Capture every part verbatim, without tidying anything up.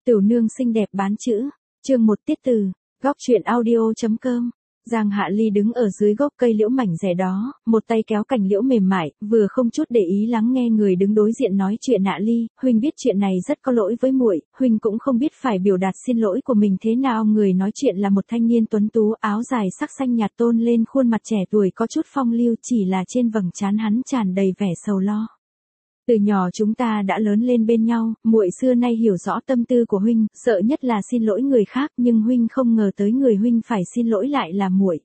Tửu nương xinh đẹp bán chữ. Chương một tiết từ. Góc truyện audio.com. Giang Hạ Ly đứng ở dưới gốc cây liễu mảnh rẻ đó, một tay kéo cành liễu mềm mại, vừa không chút để ý lắng nghe người đứng đối diện nói chuyện. Hạ Ly, huynh biết chuyện này rất có lỗi với muội, huynh cũng không biết phải biểu đạt xin lỗi của mình thế nào. Người nói chuyện là một thanh niên tuấn tú, áo dài sắc xanh nhạt tôn lên khuôn mặt trẻ tuổi có chút phong lưu, chỉ là trên vầng trán hắn tràn đầy vẻ sầu lo. Từ nhỏ chúng ta đã lớn lên bên nhau, muội xưa nay hiểu rõ tâm tư của huynh, sợ nhất là xin lỗi người khác, nhưng huynh không ngờ tới người huynh phải xin lỗi lại là muội.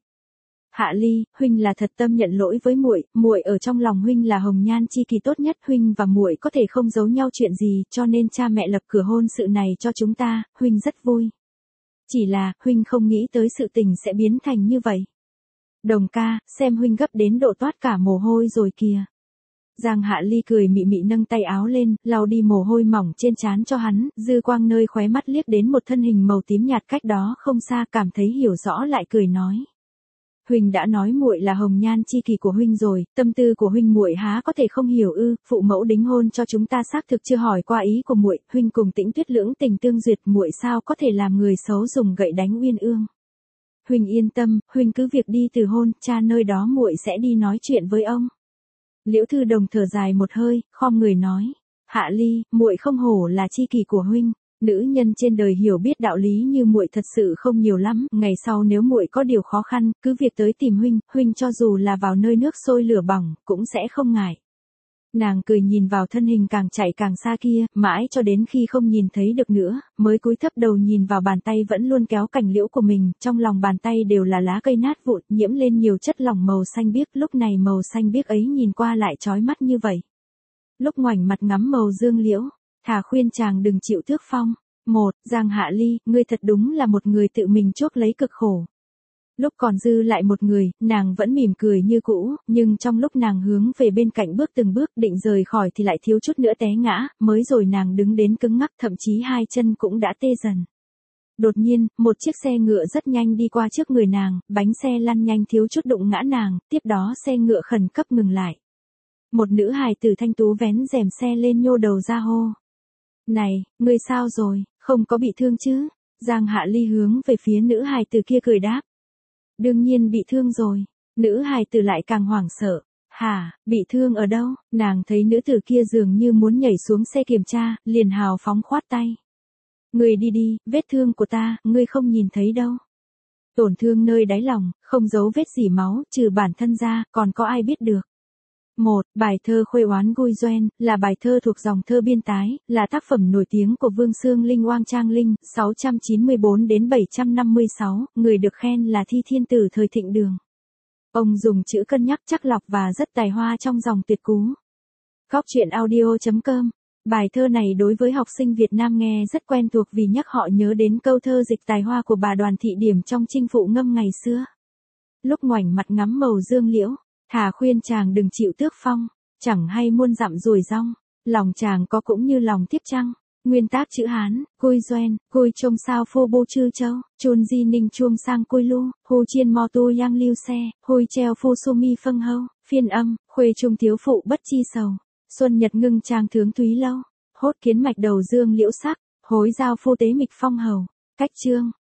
Hạ Ly, huynh là thật tâm nhận lỗi với muội, muội ở trong lòng huynh là hồng nhan chi kỷ tốt nhất, huynh và muội có thể không giấu nhau chuyện gì, cho nên cha mẹ lập cửa hôn sự này cho chúng ta, huynh rất vui. Chỉ là, huynh không nghĩ tới sự tình sẽ biến thành như vậy. Đồng ca, xem huynh gấp đến độ toát cả mồ hôi rồi kìa. Giang Hạ Ly cười mị mị nâng tay áo lên, lau đi mồ hôi mỏng trên trán cho hắn, dư quang nơi khóe mắt liếc đến một thân hình màu tím nhạt cách đó không xa, cảm thấy hiểu rõ lại cười nói. Huynh đã nói muội là hồng nhan chi kỷ của huynh rồi, tâm tư của huynh muội há có thể không hiểu ư? Phụ mẫu đính hôn cho chúng ta xác thực chưa hỏi qua ý của muội, huynh cùng Tĩnh Tuyết lưỡng tình tương duyệt, muội sao có thể làm người xấu dùng gậy đánh uyên ương? Huynh yên tâm, huynh cứ việc đi từ hôn, cha nơi đó muội sẽ đi nói chuyện với ông. Liễu Thư Đồng thở dài một hơi, khom người nói, Hạ Ly, muội không hổ là chi kỷ của huynh, nữ nhân trên đời hiểu biết đạo lý như muội thật sự không nhiều lắm, ngày sau nếu muội có điều khó khăn, cứ việc tới tìm huynh, huynh cho dù là vào nơi nước sôi lửa bỏng, cũng sẽ không ngại. Nàng cười nhìn vào thân hình càng chạy càng xa kia, mãi cho đến khi không nhìn thấy được nữa, mới cúi thấp đầu nhìn vào bàn tay vẫn luôn kéo cành liễu của mình, trong lòng bàn tay đều là lá cây nát vụn, nhiễm lên nhiều chất lỏng màu xanh biếc, lúc này màu xanh biếc ấy nhìn qua lại chói mắt như vậy. Lúc ngoảnh mặt ngắm màu dương liễu, thà khuyên chàng đừng chịu thước phong. Một, Giang Hạ Ly, ngươi thật đúng là một người tự mình chuốc lấy cực khổ. Lúc còn dư lại một người, nàng vẫn mỉm cười như cũ, nhưng trong lúc nàng hướng về bên cạnh bước từng bước định rời khỏi thì lại thiếu chút nữa té ngã, mới rồi nàng đứng đến cứng ngắc, thậm chí hai chân cũng đã tê dần. Đột nhiên, một chiếc xe ngựa rất nhanh đi qua trước người nàng, bánh xe lăn nhanh thiếu chút đụng ngã nàng, tiếp đó xe ngựa khẩn cấp ngừng lại. Một nữ hài tử thanh tú vén rèm xe lên nhô đầu ra hô. Này, ngươi sao rồi, không có bị thương chứ? Giang Hạ Ly hướng về phía nữ hài tử kia cười đáp. Đương nhiên bị thương rồi, nữ hài tử lại càng hoảng sợ. Hả, bị thương ở đâu? Nàng thấy nữ tử kia dường như muốn nhảy xuống xe kiểm tra, liền hào phóng khoát tay. Ngươi đi đi, vết thương của ta, ngươi không nhìn thấy đâu. Tổn thương nơi đáy lòng, không giấu vết gì máu, trừ bản thân ra, còn có ai biết được. Một, bài thơ Khuê Oán Gui Doen, là bài thơ thuộc dòng thơ biên tái, là tác phẩm nổi tiếng của Vương Xương Linh Oang Trang Linh, sáu trăm chín mươi tư đến bảy trăm năm mươi sáu, người được khen là thi thiên tử thời Thịnh Đường. Ông dùng chữ cân nhắc chắc lọc và rất tài hoa trong dòng tuyệt cú. Góc truyện audio.com. Bài thơ này đối với học sinh Việt Nam nghe rất quen thuộc vì nhắc họ nhớ đến câu thơ dịch tài hoa của bà Đoàn Thị Điểm trong Chinh Phụ Ngâm ngày xưa. Lúc ngoảnh mặt ngắm màu dương liễu, thà khuyên chàng đừng chịu tước phong, chẳng hay muôn dặm ruồi rong, lòng chàng có cũng như lòng tiếp trăng. Nguyên tác chữ Hán, Gui Doen, Gui trông sao phô bô chư châu, chôn di ninh chuông sang côi lu, hu chiên mo tu yang lưu xe, hui treo phu su mi phân hâu, phiên âm, khuê trung thiếu phụ bất chi sầu, xuân nhật ngưng trang thướng thúy lâu, hốt kiến mạch đầu dương liễu sắc, hối giao phu tế mịch phong hầu, cách chương.